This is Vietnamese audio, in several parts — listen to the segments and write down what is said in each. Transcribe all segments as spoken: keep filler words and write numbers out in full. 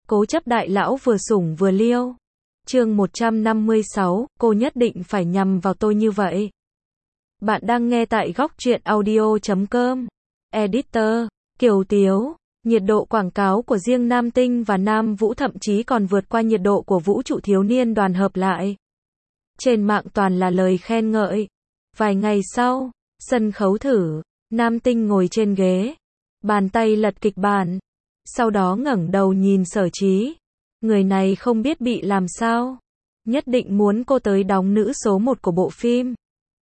Cố chấp đại lão vừa sủng vừa liêu. Chương một trăm năm mươi sáu, cô nhất định phải nhằm vào tôi như vậy. Bạn đang nghe tại góc truyện audio chấm com. Editor, Kiều Tiếu. Nhiệt độ quảng cáo của riêng Nam Tinh và Nam Vũ thậm chí còn vượt qua nhiệt độ của vũ trụ thiếu niên đoàn hợp lại. Trên mạng toàn là lời khen ngợi. Vài ngày sau, sân khấu thử, Nam Tinh ngồi trên ghế, bàn tay lật kịch bản. Sau đó ngẩng đầu nhìn Sở Chí. Người này không biết bị làm sao. Nhất định muốn cô tới đóng nữ số một của bộ phim.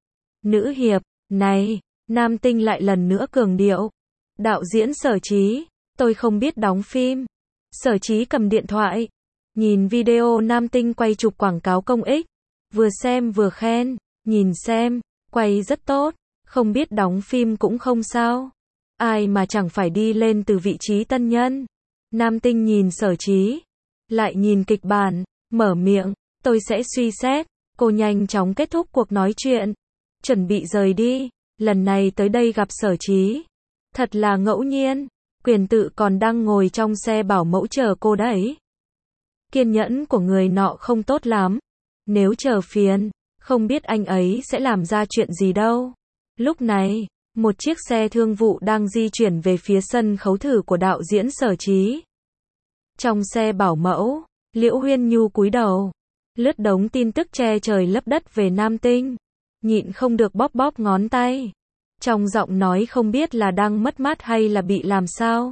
Nữ hiệp, này, Nam Tinh lại lần nữa cường điệu. Đạo diễn Sở Chí, tôi không biết đóng phim. Sở Chí cầm điện thoại, nhìn video Nam Tinh quay chụp quảng cáo công ích. Vừa xem vừa khen, nhìn xem, quay rất tốt, không biết đóng phim cũng không sao. Ai mà chẳng phải đi lên từ vị trí tân nhân. Nam Tinh nhìn Sở Chí, lại nhìn kịch bản, mở miệng, tôi sẽ suy xét. Cô nhanh chóng kết thúc cuộc nói chuyện, chuẩn bị rời đi. Lần này tới đây gặp Sở Chí, thật là ngẫu nhiên. Quyền tự còn đang ngồi trong xe bảo mẫu chờ cô đấy. Kiên nhẫn của người nọ không tốt lắm. Nếu chờ phiền, không biết anh ấy sẽ làm ra chuyện gì đâu. Lúc này, một chiếc xe thương vụ đang di chuyển về phía sân khấu thử của đạo diễn Sở Chí. Trong xe bảo mẫu, Liễu Huyên Nhu cúi đầu, lướt đống tin tức che trời lấp đất về Nam Tinh, nhịn không được bóp bóp ngón tay. Trong giọng nói không biết là đang mất mát hay là bị làm sao.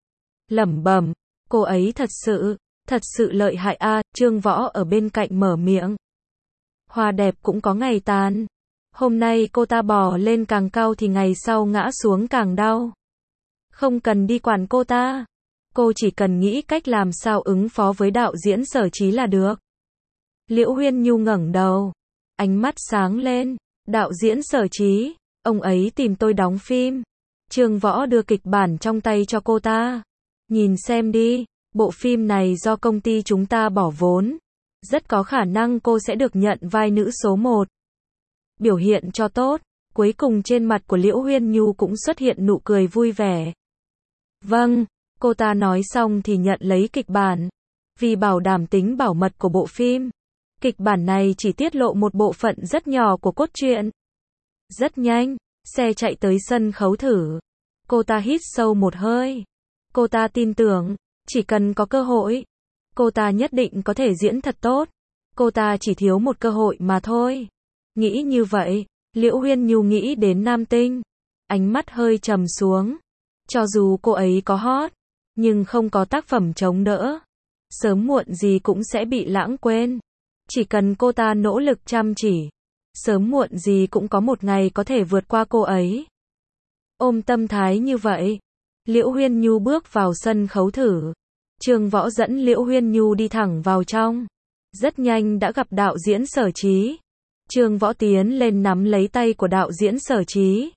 Lẩm bẩm, cô ấy thật sự, thật sự lợi hại a. À, Trương Võ ở bên cạnh mở miệng. Hoa đẹp cũng có ngày tàn. Hôm nay cô ta bò lên càng cao thì ngày sau ngã xuống càng đau. Không cần đi quản cô ta. Cô chỉ cần nghĩ cách làm sao ứng phó với đạo diễn Sở Chí là được. Liễu Huyên Nhu ngẩng đầu, ánh mắt sáng lên. Đạo diễn Sở Chí, ông ấy tìm tôi đóng phim. Trương Võ đưa kịch bản trong tay cho cô ta. Nhìn xem đi, bộ phim này do công ty chúng ta bỏ vốn. Rất có khả năng cô sẽ được nhận vai nữ số một. Biểu hiện cho tốt. Cuối cùng trên mặt của Liễu Huyên Nhu cũng xuất hiện nụ cười vui vẻ. Vâng, cô ta nói xong thì nhận lấy kịch bản. Vì bảo đảm tính bảo mật của bộ phim, kịch bản này chỉ tiết lộ một bộ phận rất nhỏ của cốt truyện. Rất nhanh, xe chạy tới sân khấu thử. Cô ta hít sâu một hơi. Cô ta tin tưởng, chỉ cần có cơ hội, cô ta nhất định có thể diễn thật tốt. Cô ta chỉ thiếu một cơ hội mà thôi. Nghĩ như vậy, Liễu Huyên Nhu nghĩ đến Nam Tinh. Ánh mắt hơi trầm xuống. Cho dù cô ấy có hot, nhưng không có tác phẩm chống đỡ, sớm muộn gì cũng sẽ bị lãng quên. Chỉ cần cô ta nỗ lực chăm chỉ, sớm muộn gì cũng có một ngày có thể vượt qua cô ấy. Ôm tâm thái như vậy, Liễu Huyên Nhu bước vào sân khấu thử. Trương Võ dẫn Liễu Huyên Nhu đi thẳng vào trong. Rất nhanh đã gặp đạo diễn Sở Chí. Trương Võ tiến lên nắm lấy tay của đạo diễn Sở Chí.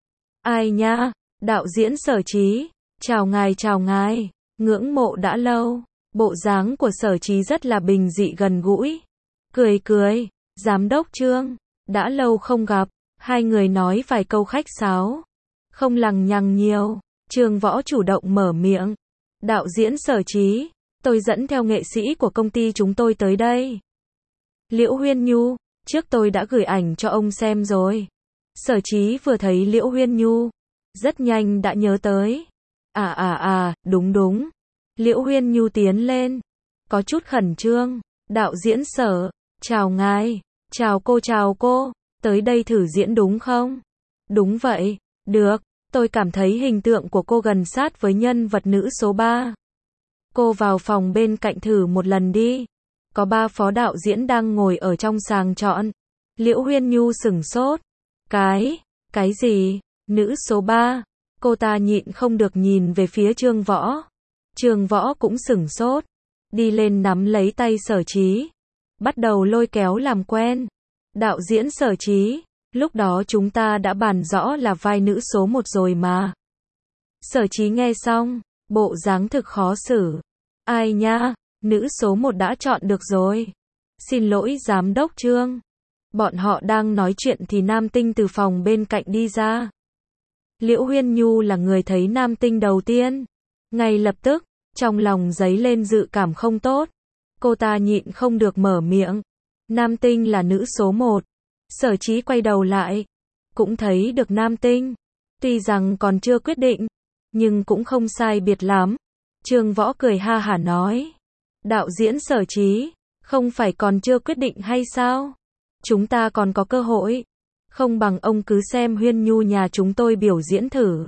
Ai nha, đạo diễn Sở Chí, chào ngài chào ngài, ngưỡng mộ đã lâu. Bộ dáng của Sở Chí rất là bình dị gần gũi. Cười cười, giám đốc Trương, đã lâu không gặp. Hai người nói vài câu khách sáo, không lằng nhằng nhiều. Trương Võ chủ động mở miệng. Đạo diễn Sở Chí, tôi dẫn theo nghệ sĩ của công ty chúng tôi tới đây. Liễu Huyên Nhu, trước tôi đã gửi ảnh cho ông xem rồi. Sở Chí vừa thấy Liễu Huyên Nhu, rất nhanh đã nhớ tới. À à à, đúng đúng. Liễu Huyên Nhu tiến lên, có chút khẩn trương. Đạo diễn Sở, chào ngài, chào cô chào cô, tới đây thử diễn đúng không? Đúng vậy, được, tôi cảm thấy hình tượng của cô gần sát với nhân vật nữ số ba. Cô vào phòng bên cạnh thử một lần đi. Có ba phó đạo diễn đang ngồi ở trong sàng chọn. Liễu Huyên Nhu sửng sốt. Cái, cái gì? Nữ số ba? Cô ta nhịn không được nhìn về phía Trương Võ. Trương Võ cũng sửng sốt. Đi lên nắm lấy tay Sở Chí. Bắt đầu lôi kéo làm quen. Đạo diễn Sở Chí, lúc đó chúng ta đã bàn rõ là vai nữ số một rồi mà. Sở Chí nghe xong, bộ dáng thực khó xử. Ai nha, nữ số một đã chọn được rồi. Xin lỗi giám đốc Trương. Bọn họ đang nói chuyện thì Nam Tinh từ phòng bên cạnh đi ra. Liễu Huyên Nhu là người thấy Nam Tinh đầu tiên. Ngay lập tức, Trong lòng dấy lên dự cảm không tốt. Cô ta nhịn không được mở miệng. Nam Tinh là nữ số một. Sở Chí quay đầu lại. Cũng thấy được Nam Tinh. Tuy rằng còn chưa quyết định. Nhưng cũng không sai biệt lắm. Trương Võ cười ha hả nói. Đạo diễn Sở Chí. Không phải còn chưa quyết định hay sao? Chúng ta còn có cơ hội. Không bằng ông cứ xem Huyên Nhu nhà chúng tôi biểu diễn thử.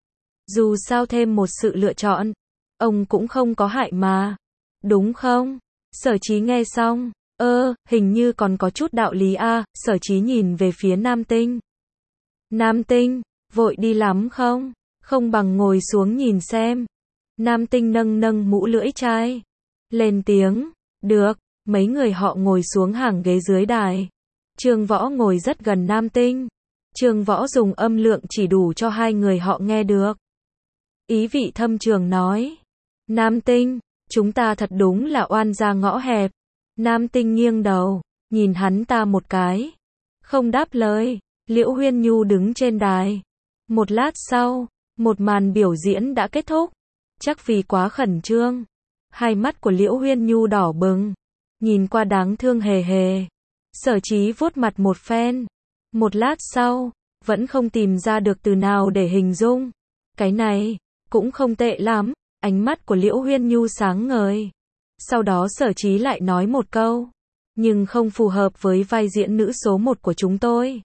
Dù sao thêm một sự lựa chọn. Ông cũng không có hại mà. Đúng không? Sở Chí nghe xong. Ơ, hình như còn có chút đạo lý a. Sở Chí nhìn về phía Nam Tinh. Nam Tinh, vội đi lắm không? Không bằng ngồi xuống nhìn xem. Nam Tinh nâng nâng mũ lưỡi chai. Lên tiếng. Được. Mấy người họ ngồi xuống hàng ghế dưới đài. Trương Võ ngồi rất gần Nam Tinh. Trương Võ dùng âm lượng chỉ đủ cho hai người họ nghe được. Ý vị thâm trường nói. Nam Tinh, chúng ta thật đúng là oan gia ngõ hẹp. Nam Tinh nghiêng đầu, nhìn hắn ta một cái. Không đáp lời. Liễu Huyên Nhu đứng trên đài. Một lát sau, một màn biểu diễn đã kết thúc. Chắc vì quá khẩn trương. Hai mắt của Liễu Huyên Nhu đỏ bừng. Nhìn qua đáng thương hề hề. Sở Chí vuốt mặt một phen. Một lát sau, vẫn không tìm ra được từ nào để hình dung. Cái này, cũng không tệ lắm. Ánh mắt của Liễu Huyên Nhu sáng ngời. Sau đó Sở Chí lại nói một câu. Nhưng không phù hợp với vai diễn nữ số một của chúng tôi.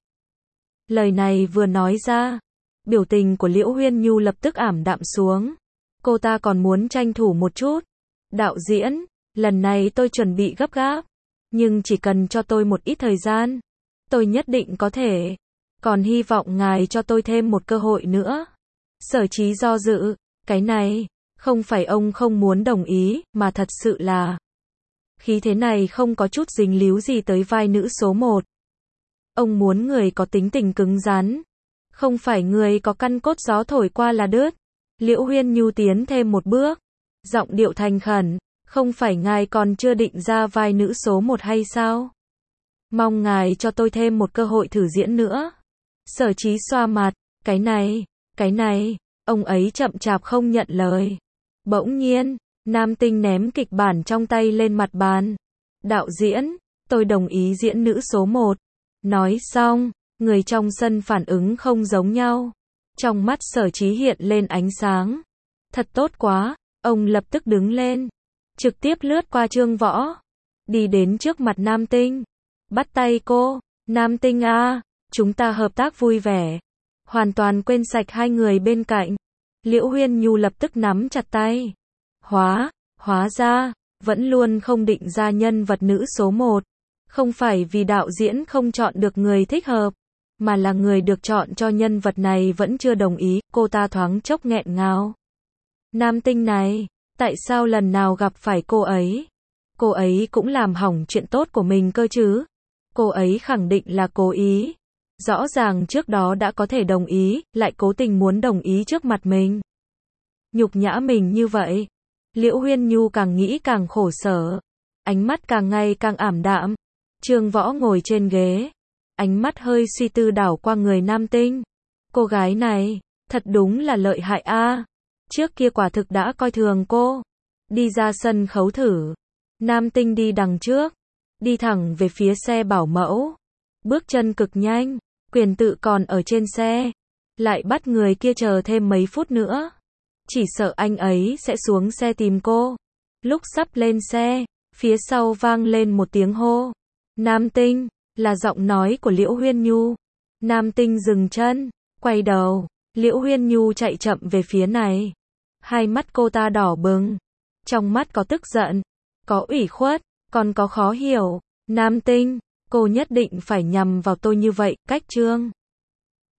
Lời này vừa nói ra. Biểu tình của Liễu Huyên Nhu lập tức ảm đạm xuống. Cô ta còn muốn tranh thủ một chút. Đạo diễn, lần này tôi chuẩn bị gấp gáp. Nhưng chỉ cần cho tôi một ít thời gian. Tôi nhất định có thể. Còn hy vọng ngài cho tôi thêm một cơ hội nữa. Sở Chí do dự. Cái này, không phải ông không muốn đồng ý, mà thật sự là khí thế này không có chút dính líu gì tới vai nữ số một. Ông muốn người có tính tình cứng rắn. Không phải người có căn cốt gió thổi qua là đứt. Liễu Huyên Nhu tiến thêm một bước. Giọng điệu thành khẩn. Không phải ngài còn chưa định ra vai nữ số một hay sao? Mong ngài cho tôi thêm một cơ hội thử diễn nữa. Sở Chí xoa mặt. Cái này, cái này, ông ấy chậm chạp không nhận lời. Bỗng nhiên, Nam Tinh ném kịch bản trong tay lên mặt bàn. Đạo diễn, tôi đồng ý diễn nữ số một. Nói xong, người trong sân phản ứng không giống nhau. Trong mắt Sở Chí hiện lên ánh sáng. Thật tốt quá, ông lập tức đứng lên. Trực tiếp lướt qua Trương Võ. Đi đến trước mặt Nam Tinh. Bắt tay cô. Nam Tinh a, chúng ta hợp tác vui vẻ. Hoàn toàn quên sạch hai người bên cạnh. Liễu Huyên Nhu lập tức nắm chặt tay. Hóa, hóa ra, vẫn luôn không định ra nhân vật nữ số một. Không phải vì đạo diễn không chọn được người thích hợp, mà là người được chọn cho nhân vật này vẫn chưa đồng ý. Cô ta thoáng chốc nghẹn ngào. Nam Tinh này, tại sao lần nào gặp phải cô ấy? Cô ấy cũng làm hỏng chuyện tốt của mình cơ chứ? Cô ấy khẳng định là cố ý. Rõ ràng trước đó đã có thể đồng ý, lại cố tình muốn đồng ý trước mặt mình. Nhục nhã mình như vậy. Liễu Huyên Nhu càng nghĩ càng khổ sở. Ánh mắt càng ngày càng ảm đạm. Trương Võ ngồi trên ghế. Ánh mắt hơi suy tư đảo qua người Nam Tinh. Cô gái này, thật đúng là lợi hại a. Trước kia quả thực đã coi thường cô. Đi ra sân khấu thử. Nam Tinh đi đằng trước. Đi thẳng về phía xe bảo mẫu. Bước chân cực nhanh. Quyền tự còn ở trên xe. Lại bắt người kia chờ thêm mấy phút nữa. Chỉ sợ anh ấy sẽ xuống xe tìm cô. Lúc sắp lên xe, phía sau vang lên một tiếng hô. Nam Tinh, là giọng nói của Liễu Huyên Nhu. Nam Tinh dừng chân, quay đầu. Liễu Huyên Nhu chạy chậm về phía này. Hai mắt cô ta đỏ bừng. Trong mắt có tức giận, có ủy khuất, còn có khó hiểu. Nam Tinh, cô nhất định phải nhằm vào tôi như vậy, cách Trương